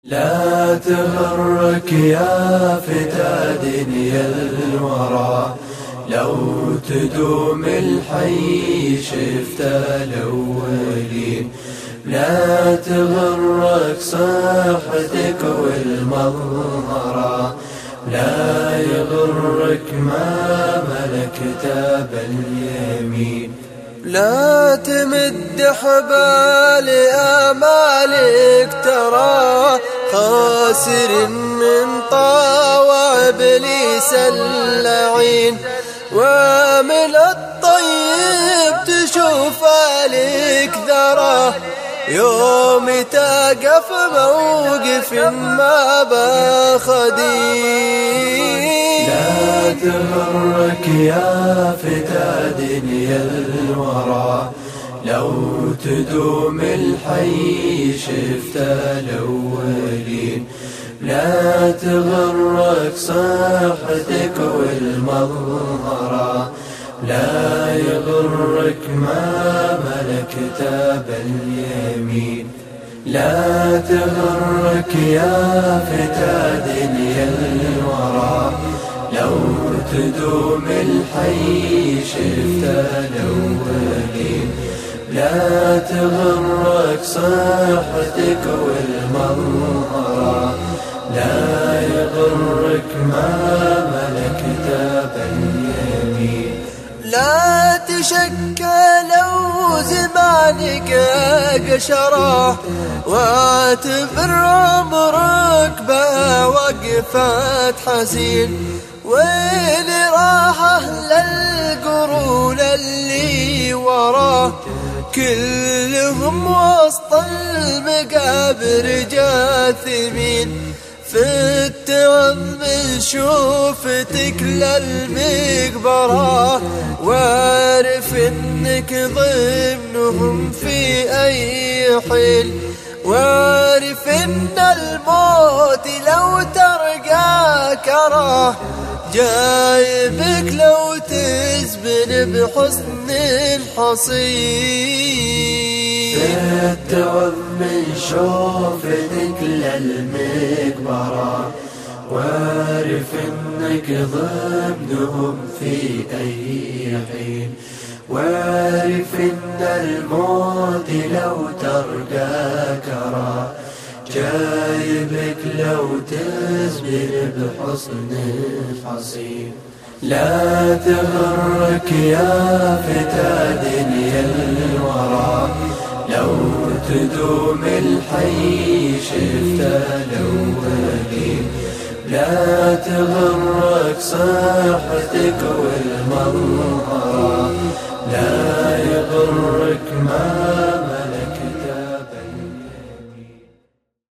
لا تغرك يا فتى دنيا الورى، لو تدوم الحي شفت الأولين. لا تغرك صحتك والمظهرة، لا يغرك ما ملكت باليمين. لا تمد حبال آمالك ترى خاسر من طاوع إبليس اللعين، ومن الطيب تشوف لك ذرة يوم تقف موقف ما باخدين. لا تغرك يا فتى دنيا الورى، لو تدوم الحي شفت الأولين. لا تغرك صحتك والمظهرة، لا يغرك ما ملكت باليمين. لا تغرك يا فتى دنيا الورى، لو تدوم الحي شفت الأولين. لا تغرك صحتك والمظهرة، لا يغرك ما ملكت باليمين. لا تشك لو زمانك قشره، واعتبر عمرك بوقفة حزين. وين راح أهل القرون اللي وراه، كلهم وسط المقابر جاثمين. في التعب من شوفتك للمقبرة، وعارف انك ضمنهم في اي حين. وعارف ان الموت لو ترقى كراه، جايبك لو تزبن بحسن حصين. في التعب من شوفتك للمقبرة، وعارف انك ضمنهم في اي حين. وعارف ان الموت لو ترقى كراه، جايبك لو تزبن بحسن حصين. لا تغرك يا فتى دنيا الورى، لو تدوم الحي شفت الأولين. لا تغرك صحتك والمظهرة، لا يغرك ما